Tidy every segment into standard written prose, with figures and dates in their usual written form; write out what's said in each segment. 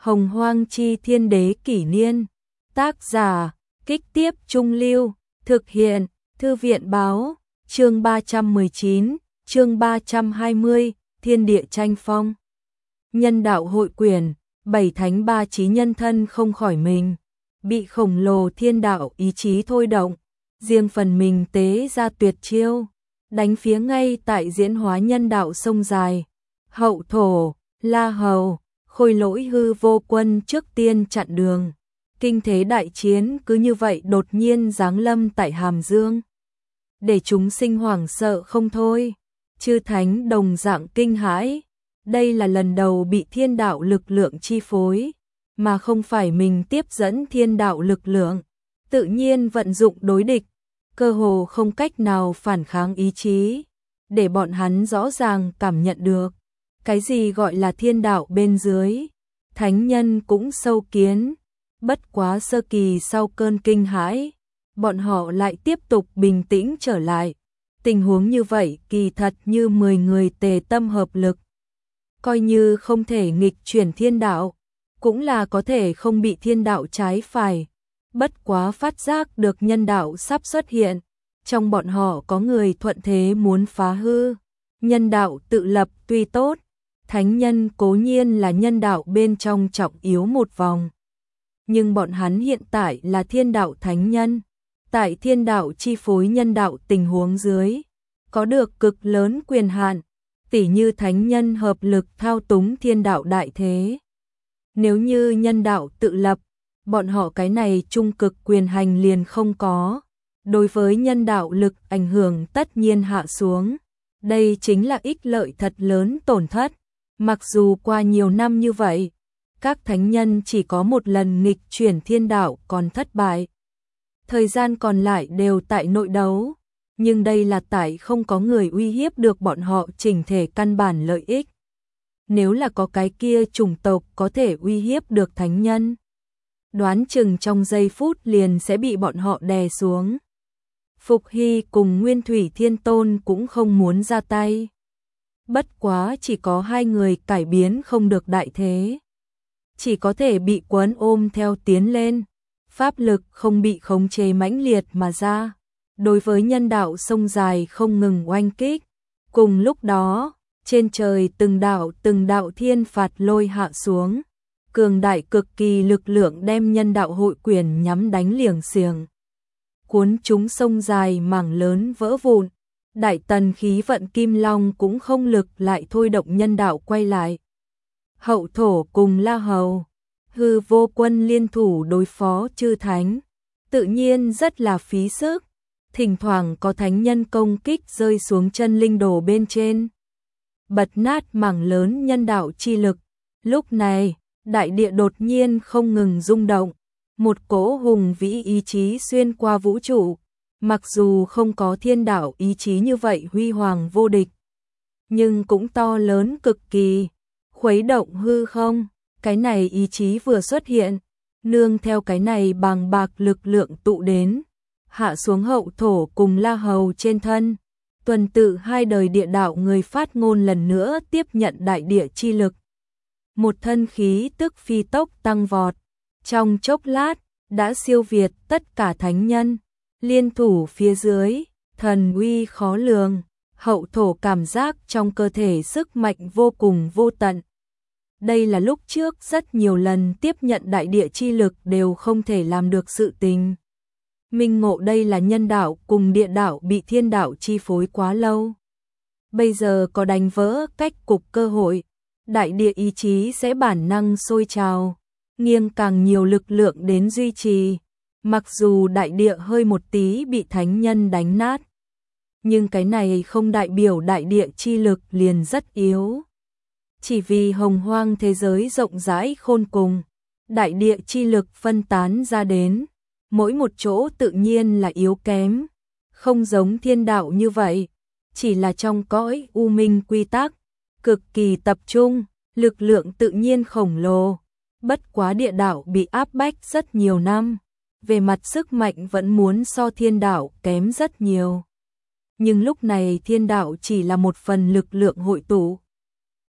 Hồng Hoang Chi Thiên Đế Kỷ Niên. Tác giả, Kích Tiếp Trung Lưu. Thực hiện, Thư viện Báo. Chương 319, chương 320, Thiên Địa Tranh Phong. Nhân đạo hội quyển, 7 thánh ba chí nhân thân không khỏi mình, bị khổng lồ thiên đạo ý chí thôi động, riêng phần mình tế ra tuyệt chiêu, đánh phía ngay tại diễn hóa nhân đạo sông dài. Hậu Thổ, La Hầu, Khôi Lỗi Hư Vô Quân trước tiên chặn đường. Kinh thế đại chiến cứ như vậy đột nhiên giáng lâm tại Hàm Dương, để chúng sinh hoảng sợ không thôi. Chư thánh đồng dạng kinh hãi, đây là lần đầu bị thiên đạo lực lượng chi phối, mà không phải mình tiếp dẫn thiên đạo lực lượng, tự nhiên vận dụng đối địch, cơ hồ không cách nào phản kháng ý chí, để bọn hắn rõ ràng cảm nhận được cái gì gọi là thiên đạo bên dưới. Thánh nhân cũng sâu kiến, bất quá sơ kỳ sau cơn kinh hãi, bọn họ lại tiếp tục bình tĩnh trở lại. Tình huống như vậy kỳ thật như 10 người tề tâm hợp lực, coi như không thể nghịch chuyển thiên đạo, cũng là có thể không bị thiên đạo trái phải. Bất quá phát giác được nhân đạo sắp xuất hiện, trong bọn họ có người thuận thế muốn phá hư. Nhân đạo tự lập tuy tốt, thánh nhân cố nhiên là nhân đạo bên trong trọng yếu một vòng, nhưng bọn hắn hiện tại là thiên đạo thánh nhân, tại thiên đạo chi phối nhân đạo tình huống dưới, có được cực lớn quyền hạn, tỉ như thánh nhân hợp lực thao túng thiên đạo đại thế. Nếu như nhân đạo tự lập, bọn họ cái này trung cực quyền hành liền không có, đối với nhân đạo lực ảnh hưởng tất nhiên hạ xuống. Đây chính là ích lợi thật lớn tổn thất. Mặc dù qua nhiều năm như vậy, các thánh nhân chỉ có một lần nghịch chuyển thiên đạo còn thất bại, thời gian còn lại đều tại nội đấu, nhưng đây là tại không có người uy hiếp được bọn họ chỉnh thể căn bản lợi ích. Nếu là có cái kia chủng tộc có thể uy hiếp được thánh nhân, đoán chừng trong giây phút liền sẽ bị bọn họ đè xuống. Phục Hy cùng Nguyên Thủy Thiên Tôn cũng không muốn ra tay. Bất quá chỉ có hai người cải biến không được đại thế, chỉ có thể bị quấn ôm theo tiến lên, pháp lực không bị khống chế mãnh liệt mà ra, đối với nhân đạo sông dài không ngừng oanh kích. Cùng lúc đó, trên trời từng đạo thiên phạt lôi hạ xuống, cường đại cực kỳ lực lượng đem nhân đạo hội quyển nhắm đánh liềng xiềng, cuốn chúng sông dài mảng lớn vỡ vụn. Đại tần khí vận Kim Long cũng không lực lại thôi động nhân đạo quay lại. Hậu Thổ cùng La Hầu, Hư Vô Quân liên thủ đối phó chư thánh, tự nhiên rất là phí sức. Thỉnh thoảng có thánh nhân công kích rơi xuống chân linh đồ bên trên, bật nát mảng lớn nhân đạo chi lực. Lúc này, đại địa đột nhiên không ngừng rung động, một cỗ hùng vĩ ý chí xuyên qua vũ trụ. Mặc dù không có thiên đạo ý chí như vậy huy hoàng vô địch, nhưng cũng to lớn cực kỳ, khuấy động hư không. Cái này ý chí vừa xuất hiện, nương theo cái này bàng bạc lực lượng tụ đến, hạ xuống Hậu Thổ cùng La Hầu trên thân. Tuần tự hai đời địa đạo người phát ngôn lần nữa tiếp nhận đại địa chi lực. Một thân khí tức phi tốc tăng vọt, trong chốc lát đã siêu việt tất cả thánh nhân. Liên thủ phía dưới, thần uy khó lường, Hậu Thổ cảm giác trong cơ thể sức mạnh vô cùng vô tận. Đây là lúc trước rất nhiều lần tiếp nhận đại địa chi lực đều không thể làm được sự tình. Minh ngộ đây là nhân đạo cùng địa đạo bị thiên đạo chi phối quá lâu. Bây giờ có đánh vỡ cách cục cơ hội, đại địa ý chí sẽ bản năng sôi trào, nghiêng càng nhiều lực lượng đến duy trì. Mặc dù đại địa hơi một tí bị thánh nhân đánh nát, nhưng cái này không đại biểu đại địa chi lực liền rất yếu. Chỉ vì hồng hoang thế giới rộng rãi khôn cùng, đại địa chi lực phân tán ra đến, mỗi một chỗ tự nhiên là yếu kém, không giống thiên đạo như vậy, chỉ là trong cõi u minh quy tắc, cực kỳ tập trung, lực lượng tự nhiên khổng lồ. Bất quá địa đạo bị áp bách rất nhiều năm, về mặt sức mạnh vẫn muốn so thiên đạo kém rất nhiều. Nhưng lúc này thiên đạo chỉ là một phần lực lượng hội tụ.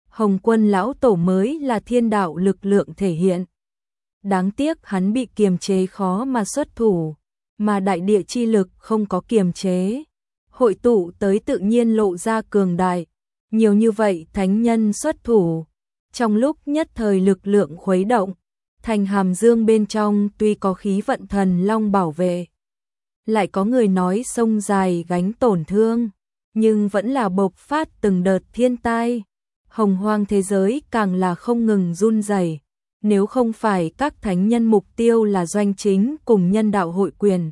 Hồng Quân lão tổ mới là thiên đạo lực lượng thể hiện. Đáng tiếc hắn bị kiềm chế khó mà xuất thủ, mà đại địa chi lực không có kiềm chế, hội tụ tới tự nhiên lộ ra cường đại. Nhiều như vậy thánh nhân xuất thủ, trong lúc nhất thời lực lượng khuấy động, thành hàm dương bên trong tuy có khí vận thần long bảo vệ, lại có người nói sông dài gánh tổn thương, nhưng vẫn là bộc phát từng đợt thiên tai. Hồng hoang thế giới càng là không ngừng run rẩy. Nếu không phải các thánh nhân mục tiêu là Doanh Chính cùng nhân đạo hội quyền,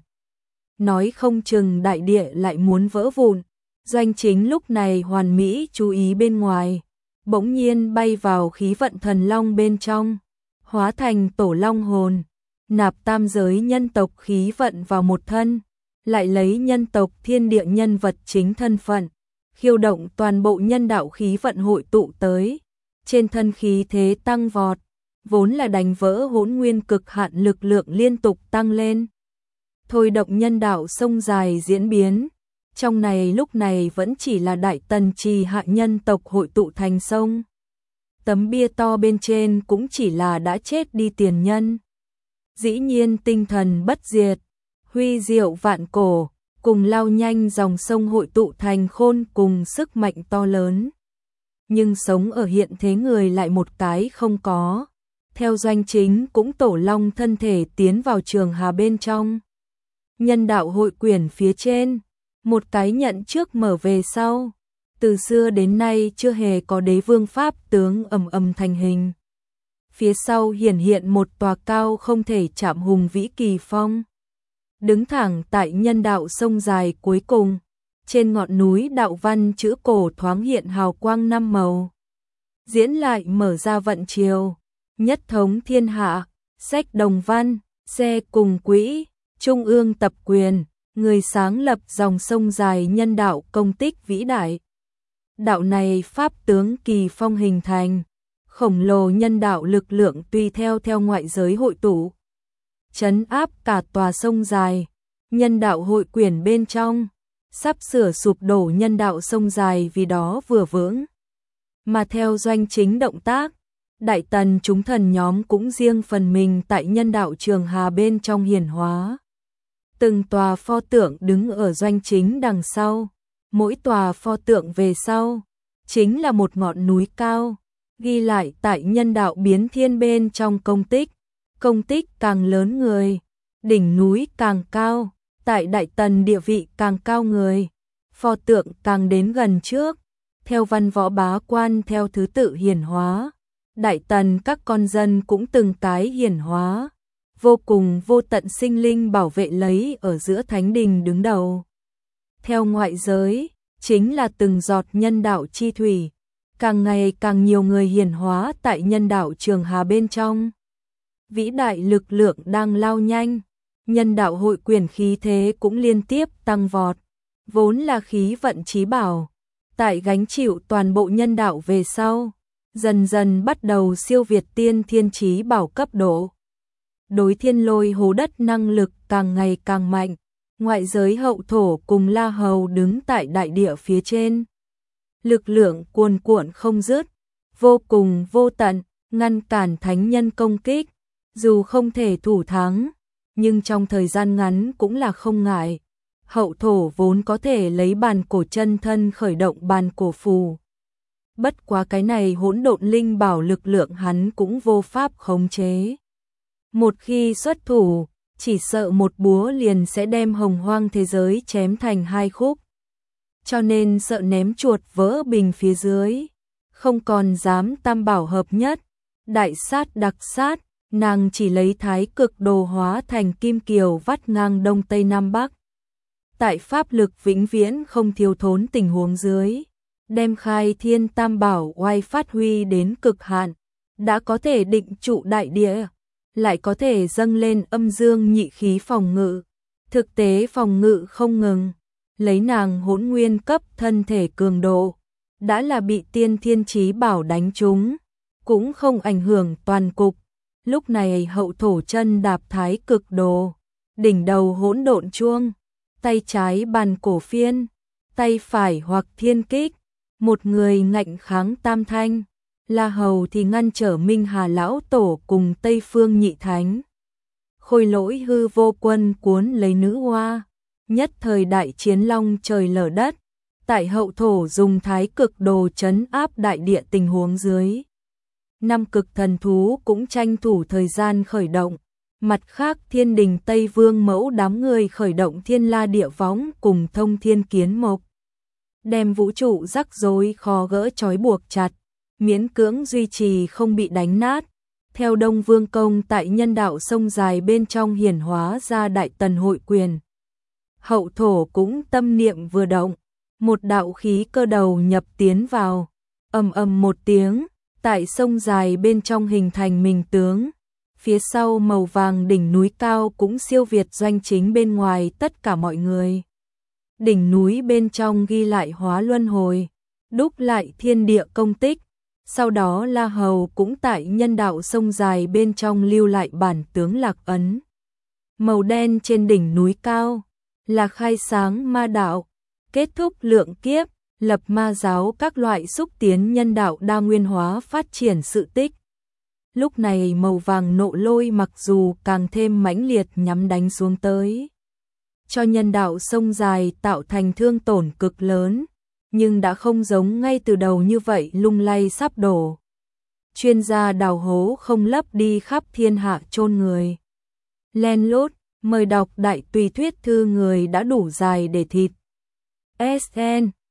nói không chừng đại địa lại muốn vỡ vụn. Doanh Chính lúc này hoàn mỹ chú ý bên ngoài, bỗng nhiên bay vào khí vận thần long bên trong, hóa thành tổ long hồn, nạp tam giới nhân tộc khí vận vào một thân, lại lấy nhân tộc thiên địa nhân vật chính thân phận, khiêu động toàn bộ nhân đạo khí vận hội tụ tới, trên thân khí thế tăng vọt, vốn là đánh vỡ hỗn nguyên cực hạn lực lượng liên tục tăng lên. Thôi động nhân đạo sông dài diễn biến, trong này lúc này vẫn chỉ là đại tần trì hạ nhân tộc hội tụ thành sông. Tấm bia to bên trên cũng chỉ là đã chết đi tiền nhân. Dĩ nhiên tinh thần bất diệt, huy diệu vạn cổ, cùng lao nhanh dòng sông hội tụ thành khôn cùng sức mạnh to lớn. Nhưng sống ở hiện thế người lại một cái không có. Theo Doanh Chính cũng tổ long thân thể tiến vào trường hà bên trong. Nhân đạo hội quyển phía trên, một cái nhận trước mở về sau. Từ xưa đến nay chưa hề có đế vương pháp tướng ầm ầm thành hình. Phía sau hiển hiện một tòa cao không thể chạm hùng vĩ kỳ phong. Đứng thẳng tại nhân đạo sông dài cuối cùng, trên ngọn núi đạo văn chữ cổ thoáng hiện hào quang năm màu. Diễn lại mở ra vận chiều, nhất thống thiên hạ, sách đồng văn, xe cùng quỹ, trung ương tập quyền, người sáng lập dòng sông dài nhân đạo công tích vĩ đại. Đạo này pháp tướng kỳ phong hình thành, khổng lồ nhân đạo lực lượng tùy theo ngoại giới hội tụ, trấn áp cả tòa sông dài, nhân đạo hội quyển bên trong, sắp sửa sụp đổ nhân đạo sông dài vì đó vừa vững. Mà theo Doanh Chính động tác, đại tần chúng thần nhóm cũng riêng phần mình tại nhân đạo trường hà bên trong hiển hóa. Từng tòa pho tượng đứng ở Doanh Chính đằng sau, mỗi tòa pho tượng về sau, chính là một ngọn núi cao, ghi lại tại nhân đạo biến thiên bên trong công tích càng lớn người, đỉnh núi càng cao, tại đại tần địa vị càng cao người, pho tượng càng đến gần trước, theo văn võ bá quan theo thứ tự hiển hóa, đại tần các con dân cũng từng cái hiển hóa, vô cùng vô tận sinh linh bảo vệ lấy ở giữa thánh đình đứng đầu. Theo ngoại giới, chính là từng giọt nhân đạo chi thủy, càng ngày càng nhiều người hiển hóa tại nhân đạo trường hà bên trong. Vĩ đại lực lượng đang lao nhanh, nhân đạo hội quyền khí thế cũng liên tiếp tăng vọt, vốn là khí vận chí bảo, tại gánh chịu toàn bộ nhân đạo về sau, dần dần bắt đầu siêu việt tiên thiên chí bảo cấp độ. Đối thiên lôi hố đất năng lực càng ngày càng mạnh, ngoại giới hậu thổ cùng La Hầu đứng tại đại địa phía trên. Lực lượng cuồn cuộn không dứt, vô cùng vô tận, ngăn cản thánh nhân công kích, dù không thể thủ thắng, nhưng trong thời gian ngắn cũng là không ngại. Hậu thổ vốn có thể lấy bàn cổ chân thân khởi động bàn cổ phù. Bất quá cái này hỗn độn linh bảo lực lượng hắn cũng vô pháp khống chế. Một khi xuất thủ, chỉ sợ một búa liền sẽ đem hồng hoang thế giới chém thành hai khúc. Cho nên sợ ném chuột vỡ bình phía dưới, không còn dám tam bảo hợp nhất, đại sát đặc sát, nàng chỉ lấy thái cực đồ hóa thành kim kiều vắt ngang đông tây nam bắc. Tại pháp lực vĩnh viễn không thiếu thốn tình huống dưới, đem khai thiên tam bảo oai phát huy đến cực hạn, đã có thể định trụ đại địa, lại có thể dâng lên âm dương nhị khí phòng ngự. Thực tế phòng ngự không ngừng, lấy nàng hỗn nguyên cấp thân thể cường độ, đã là bị tiên thiên chí bảo đánh trúng, cũng không ảnh hưởng toàn cục. Lúc này hậu thổ chân đạp thái cực đồ, đỉnh đầu hỗn độn chuông, tay trái bàn cổ phiên, tay phải hoặc thiên kích, một người ngạnh kháng tam thanh, La Hầu thì ngăn trở Minh Hà Lão Tổ cùng Tây Phương Nhị Thánh. Khôi Lỗi hư vô quân cuốn lấy nữ hoa, nhất thời đại chiến long trời lở đất, tại hậu thổ dùng thái cực đồ trấn áp đại địa tình huống dưới. Năm cực thần thú cũng tranh thủ thời gian khởi động, mặt khác Thiên Đình Tây Vương Mẫu đám người khởi động Thiên La Địa Võng cùng Thông Thiên Kiến Mộc, đem vũ trụ rắc rối khó gỡ trói buộc chặt, miễn cưỡng duy trì không bị đánh nát. Theo Đông Vương Công tại nhân đạo sông dài bên trong hiển hóa ra Đại Tần hội quyền. Hậu thổ cũng tâm niệm vừa động, một đạo khí cơ đầu nhập tiến vào, ầm ầm một tiếng, tại sông dài bên trong hình thành mình tướng. Phía sau màu vàng đỉnh núi cao cũng siêu việt doanh chính bên ngoài tất cả mọi người. Đỉnh núi bên trong ghi lại hóa luân hồi, đúc lại thiên địa công tích. Sau đó La Hầu cũng tại nhân đạo sông dài bên trong lưu lại bản tướng lạc ấn. Màu đen trên đỉnh núi cao là khai sáng ma đạo, kết thúc lượng kiếp, lập ma giáo các loại xúc tiến nhân đạo đa nguyên hóa phát triển sự tích. Lúc này màu vàng nộ lôi mặc dù càng thêm mãnh liệt nhắm đánh xuống tới, cho nhân đạo sông dài tạo thành thương tổn cực lớn, nhưng đã không giống ngay từ đầu như vậy lung lay sắp đổ. Chuyên gia đào hố không lấp đi khắp thiên hạ chôn người. Len lút, mời đọc đại tùy thuyết thư người đã đủ dài để thịt. SN